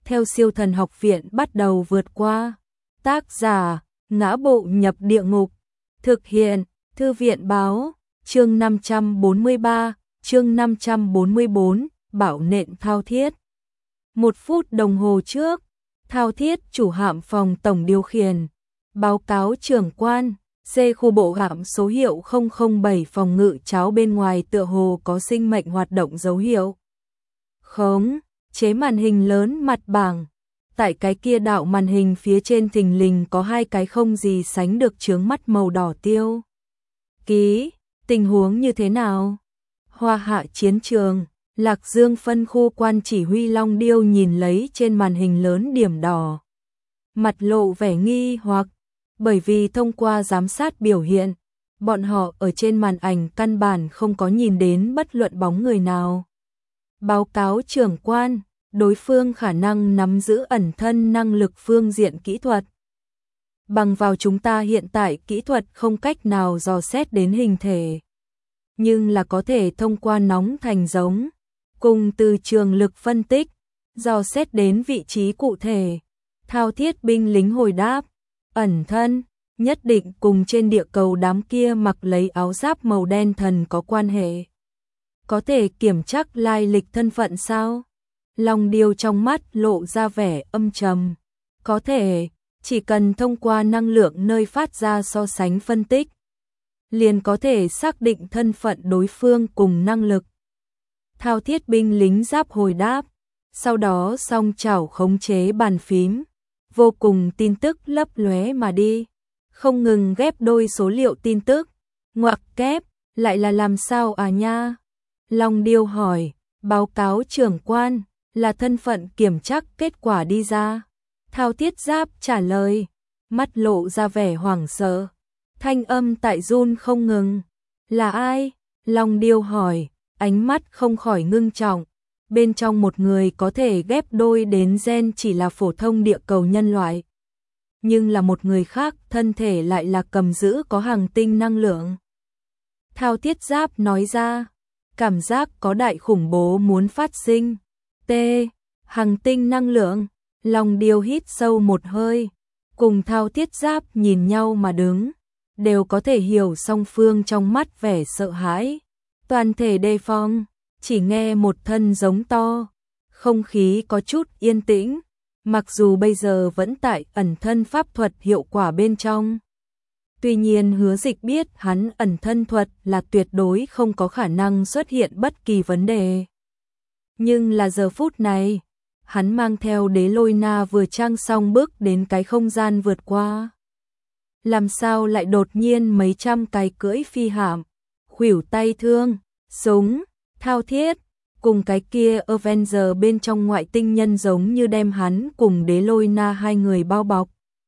theo Siêu Thần Học Viện bắt đầu vượt qua. Tác giả: Ngã Bộ Nhập Địa Ngục. Thực hiện: Thư viện báo. Chương 543, chương 544, Bảo nện Thao Thiết. 1 phút đồng hồ trước, Thao Thiết, chủ hạm phòng tổng điều khiển, báo cáo trưởng quan. C khu bộ hạm số hiệu 007 phòng ngự cháo bên ngoài tựa hồ có sinh mệnh hoạt động dấu hiệu. Khống chế màn hình lớn mặt bảng. Tại cái kia đạo màn hình phía trên thình lình có 2 cái không gì sánh được chướng mắt màu đỏ tiêu. Ký, tình huống như thế nào? Hoa Hạ chiến trường, Lạc Dương phân khu quan chỉ huy Long Điêu nhìn lấy trên màn hình lớn điểm đỏ. Mặt lộ vẻ nghi hoặc, bởi vì thông qua giám sát biểu hiện, bọn họ ở trên màn ảnh căn bản không có nhìn đến bất luận bóng người nào. Báo cáo trưởng quan, đối phương khả năng nắm giữ ẩn thân năng lực phương diện kỹ thuật. Bằng vào chúng ta hiện tại kỹ thuật không cách nào dò xét đến hình thể, nhưng là có thể thông qua nóng thành giống, cùng từ trường lực phân tích, dò xét đến vị trí cụ thể. Thao Thiết binh lính hồi đáp, ẩn thân, nhất định cùng trên địa cầu đám kia mặc lấy áo giáp màu đen thần có quan hệ. Có thể kiểm tra lai lịch thân phận sao? Long Điêu trong mắt lộ ra vẻ âm trầm. Có thể, chỉ cần thông qua năng lượng nơi phát ra so sánh phân tích, liền có thể xác định thân phận đối phương cùng năng lực. Thao Thiết binh lính giáp hồi đáp, sau đó song chảo khống chế bàn phím, vô cùng tin tức lấp lóe mà đi, không ngừng ghép đôi số liệu tin tức. Ngoặc kép, lại là làm sao à nha? Long Điêu hỏi, báo cáo trưởng quan, là thân phận kiểm tra kết quả đi ra. Thao Thiết giáp trả lời, mắt lộ ra vẻ hoảng sợ, thanh âm tại run không ngừng. Là ai? Long Điêu hỏi, ánh mắt không khỏi ngưng trọng. Bên trong một người có thể ghép đôi đến gen chỉ là phổ thông địa cầu nhân loại, nhưng là một người khác thân thể lại là cầm giữ có hành tinh năng lượng. Thao Thiết giáp nói ra, cảm giác có đại khủng bố muốn phát sinh. T. Hành tinh năng lượng. Long Điêu hít sâu một hơi, cùng Thao Thiết giáp nhìn nhau mà đứng, đều có thể hiểu song phương trong mắt vẻ sợ hãi, toàn thể đề phòng. Chỉ nghe một thân giống to, không khí có chút yên tĩnh, mặc dù bây giờ vẫn tại ẩn thân pháp thuật hiệu quả bên trong. Tuy nhiên Hứa Dịch biết hắn ẩn thân thuật là tuyệt đối không có khả năng xuất hiện bất kỳ vấn đề. Nhưng là giờ phút này, hắn mang theo Đế Lôi Na vừa trang xong bước đến cái không gian vượt qua. Làm sao lại đột nhiên mấy trăm cái cưỡi phi hạm, khuỷu tay thương, súng, Thao Thiết, cùng cái kia Avenger bên trong ngoại tinh nhân giống như đem hắn cùng Đế Lôi Na hai người bao bọc.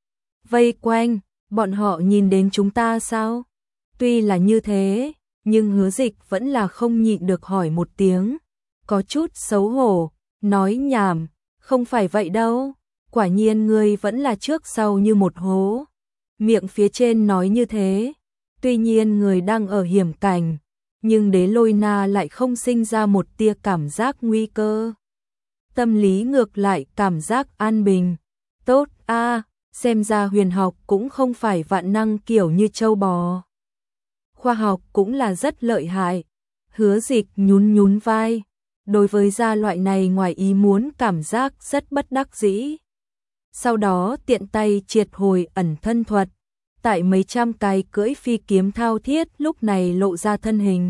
Vây quanh, bọn họ nhìn đến chúng ta sao? Tuy là như thế, nhưng Hứa Dịch vẫn là không nhịn được hỏi một tiếng, có chút xấu hổ, nói nhảm, không phải vậy đâu, quả nhiên ngươi vẫn là trước sau như một hố. Miệng phía trên nói như thế, tuy nhiên người đang ở hiểm cảnh, nhưng Đế Lôi Na lại không sinh ra một tia cảm giác nguy cơ. Tâm lý ngược lại cảm giác an bình. Tốt a, xem ra huyền học cũng không phải vạn năng kiểu như châu bò. Khoa học cũng là rất lợi hại. Hứa Dịch nhún nhún vai, đối với gia loại này ngoài ý muốn cảm giác rất bất đắc dĩ. Sau đó tiện tay triệt hồi ẩn thân thuật. Tại mấy trăm cái cưỡi phi kiếm Thao Thiết lúc này lộ ra thân hình.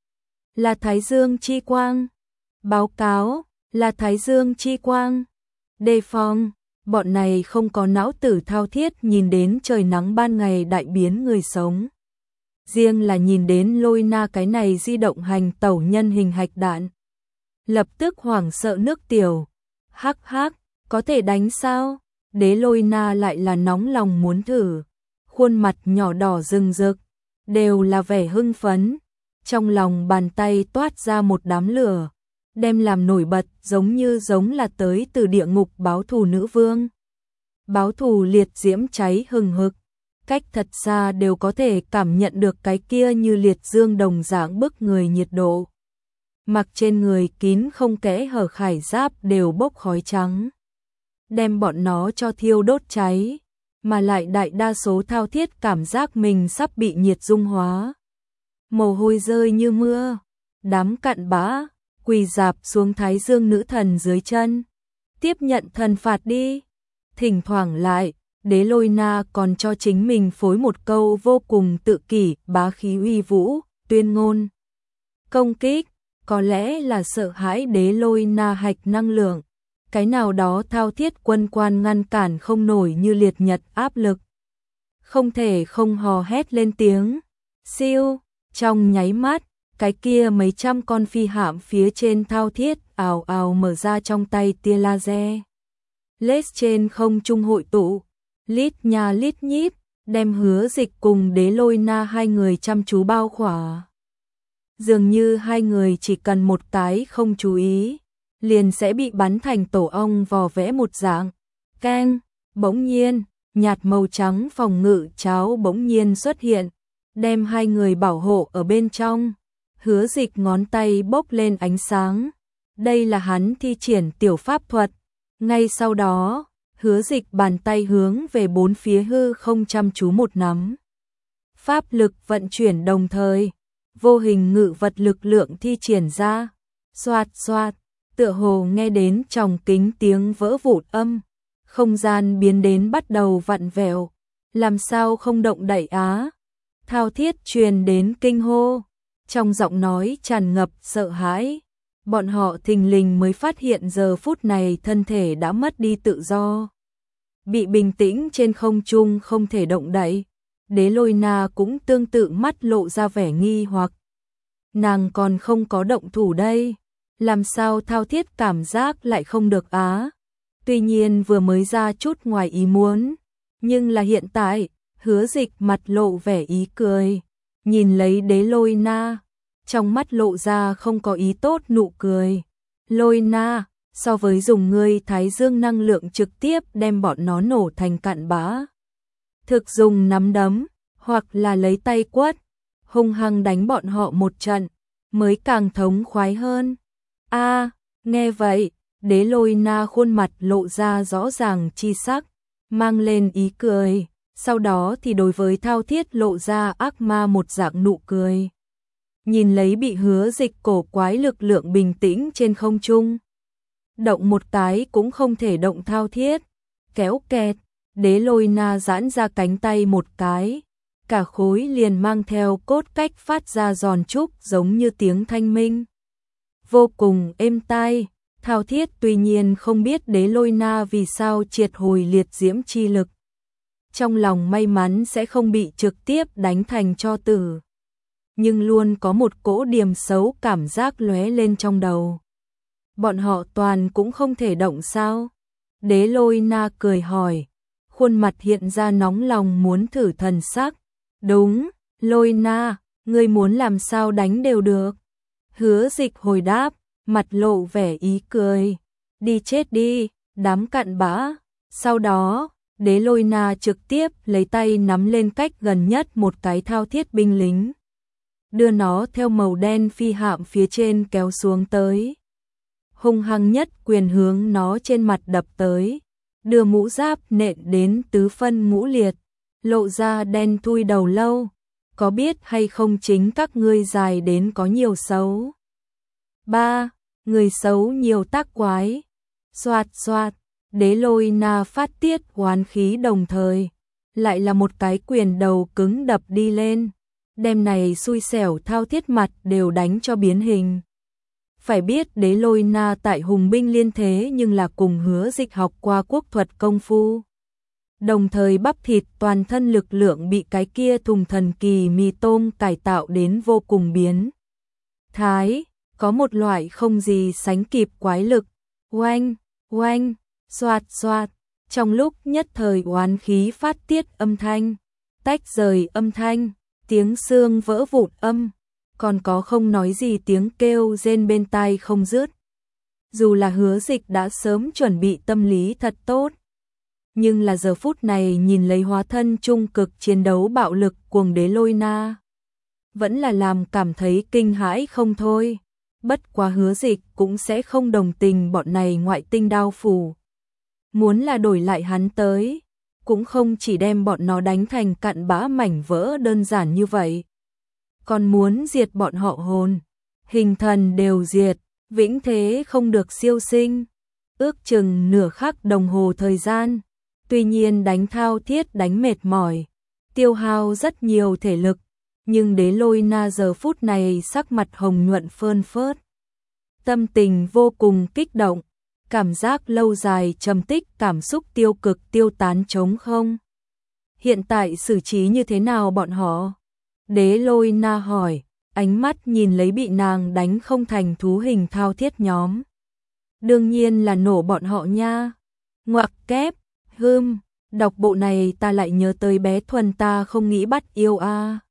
Là Thái Dương chi quang. Báo cáo, là Thái Dương chi quang. Đề phòng, bọn này không có não tử Thao Thiết nhìn đến trời nắng ban ngày đại biến người sống. Riêng là nhìn đến Lôi Na cái này di động hành tẩu nhân hình hạch đạn, lập tức hoảng sợ nước tiểu. Hắc hắc, có thể đánh sao? Đế Lôi Na lại là nóng lòng muốn thử. Khuôn mặt nhỏ đỏ rừng rực, đều là vẻ hưng phấn. Trong lòng bàn tay toát ra một đám lửa, đem làm nổi bật giống là tới từ địa ngục báo thù nữ vương. Báo thù liệt diễm cháy hừng hực, cách thật xa đều có thể cảm nhận được cái kia như liệt dương đồng dạng bức người nhiệt độ. Mặc trên người kín không kẽ hở khải giáp đều bốc khói trắng. đem bọn nó cho thiêu đốt cháy, mà lại đại đa số thao thiết cảm giác mình sắp bị nhiệt dung hóa. Mồ hôi rơi như mưa, đám cặn bã, quỳ rạp xuống Thái Dương nữ thần dưới chân. Tiếp nhận thần phạt đi. Thỉnh thoảng lại, Đế Lôi Na còn cho chính mình phối một câu vô cùng tự kỷ, bá khí uy vũ, tuyên ngôn. Công kích, có lẽ là sợ hãi Đế Lôi Na hạch năng lượng. Cái nào đó thao thiết quân quan ngăn cản không nổi như liệt nhật áp lực. Không thể không hò hét lên tiếng. Siêu, trong nháy mắt, cái kia mấy trăm con phi hạm phía trên thao thiết ào ào mở ra trong tay tia laser. Lết trên không trung hội tụ, lít nha lít nhít, đem Hứa Dịch cùng Đế Lôi Na hai người chăm chú bao khỏa. Dường như hai người chỉ cần một cái không chú ý, liền sẽ bị bắn thành tổ ong vò vẽ một dạng. Keng, bỗng nhiên, nhạt màu trắng phòng ngự cháo bỗng nhiên xuất hiện, đem hai người bảo hộ ở bên trong. Hứa Dịch ngón tay bốc lên ánh sáng. Đây là hắn thi triển tiểu pháp thuật. Ngay sau đó, Hứa Dịch bàn tay hướng về bốn phía hư không chăm chú một nắm. Pháp lực vận chuyển đồng thời, vô hình ngự vật lực lượng thi triển ra. Xoạt xoạt, tựa hồ nghe đến tròng kính tiếng vỡ vụn âm. Không gian biến đến bắt đầu vặn vẹo. Làm sao không động đậy á? Thao thiết truyền đến kinh hô. Trong giọng nói tràn ngập sợ hãi. Bọn họ thình lình mới phát hiện giờ phút này thân thể đã mất đi tự do. Bị bình tĩnh trên không trung không thể động đậy. Đế Lôi Na cũng tương tự mắt lộ ra vẻ nghi hoặc. Nàng còn không có động thủ đây. Làm sao thao thiết cảm giác lại không được á? Tuy nhiên vừa mới ra chút ngoài ý muốn. Nhưng là hiện tại, Hứa Dịch mặt lộ vẻ ý cười. Nhìn lấy Đế Lôi Na. Trong mắt lộ ra không có ý tốt nụ cười. Lôi Na, so với dùng ngươi Thái Dương năng lượng trực tiếp đem bọn nó nổ thành cặn bã. Thực dùng nắm đấm, hoặc là lấy tay quất, hung hăng đánh bọn họ một trận, mới càng thống khoái hơn. Nghe vậy, Đế Lôi Na khuôn mặt lộ ra rõ ràng chi sắc, mang lên ý cười, sau đó thì đối với thao thiết lộ ra ác ma một dạng nụ cười. Nhìn lấy bị Hứa Dịch cổ quái lực lượng bình tĩnh trên không trung. Động một cái cũng không thể động thao thiết. Kéo kẹt, Đế Lôi Na giãn ra cánh tay một cái. Cả khối liền mang theo cốt cách phát ra giòn trúc giống như tiếng thanh minh. Vô cùng êm tai, thao thiết tuy nhiên không biết Đế Lôi Na vì sao triệt hồi liệt diễm chi lực. Trong lòng may mắn sẽ không bị trực tiếp đánh thành tro tử. Nhưng luôn có một cỗ điểm xấu cảm giác lóe lên trong đầu. Bọn họ toàn cũng không thể động sao? Đế Lôi Na cười hỏi, khuôn mặt hiện ra nóng lòng muốn thử thần sắc. Đúng, Lôi Na, ngươi muốn làm sao đánh đều được. Hứa Dịch hồi đáp, mặt lộ vẻ ý cười. Đi chết đi, đám cặn bã. Sau đó, Đế Lôi Na trực tiếp lấy tay nắm lên cách gần nhất một cái thao thiết binh lính. Đưa nó theo màu đen phi hạm phía trên kéo xuống tới. Hung hăng nhất quyền hướng nó trên mặt đập tới. Đưa mũ giáp nện đến tứ phân ngũ liệt. Lộ ra đen thui đầu lâu. Có biết hay không chính các ngươi dài đến có nhiều xấu. 3. Người xấu nhiều tác quái. Xoạt xoạt. Đế Lôi Na phát tiết oán khí đồng thời. Lại là một cái quyền đầu cứng đập đi lên. Đêm này xui xẻo thao thiết mặt đều đánh cho biến hình. Phải biết Đế Lôi Na tại hùng binh liên thế nhưng là cùng Hứa Dịch học qua quốc thuật công phu. Đồng thời bắp thịt toàn thân lực lượng bị cái kia thùng thần kỳ mì tôm cải tạo đến vô cùng biến thái, có một loại không gì sánh kịp quái lực. Oanh, oanh, xoạt xoạt, trong lúc nhất thời oán khí phát tiết âm thanh, tách rời âm thanh, tiếng xương vỡ vụn âm, còn có không nói gì tiếng kêu rên bên tai không dứt. Dù là Hứa Dịch đã sớm chuẩn bị tâm lý thật tốt, nhưng là giờ phút này nhìn lấy hóa thân trung cực chiến đấu bạo lực cuồng Đế Lôi Na, vẫn là làm cảm thấy kinh hãi không thôi. Bất quá Hứa Dịch cũng sẽ không đồng tình bọn này ngoại tinh đao phủ. muốn là đổi lại hắn tới, cũng không chỉ đem bọn nó đánh thành cặn bã mảnh vỡ đơn giản như vậy. Còn muốn diệt bọn họ hồn, hình thần đều diệt, vĩnh thế không được siêu sinh. Ước chừng nửa khắc đồng hồ thời gian, tuy nhiên đánh thao thiết đánh mệt mỏi, tiêu hao rất nhiều thể lực, nhưng Đế Lôi Na giờ phút này sắc mặt hồng nhuận phơn phớt. Tâm tình vô cùng kích động, cảm giác lâu dài trầm tích cảm xúc tiêu cực tiêu tán trống không. Hiện tại xử trí như thế nào bọn họ? Đế Lôi Na hỏi, ánh mắt nhìn lấy bị nàng đánh không thành thú hình thao thiết nhóm. Đương nhiên là nổ bọn họ nha. Ngoặc kép, đọc bộ này ta lại nhớ tới bé Thuần ta không nghĩ bắt yêu a.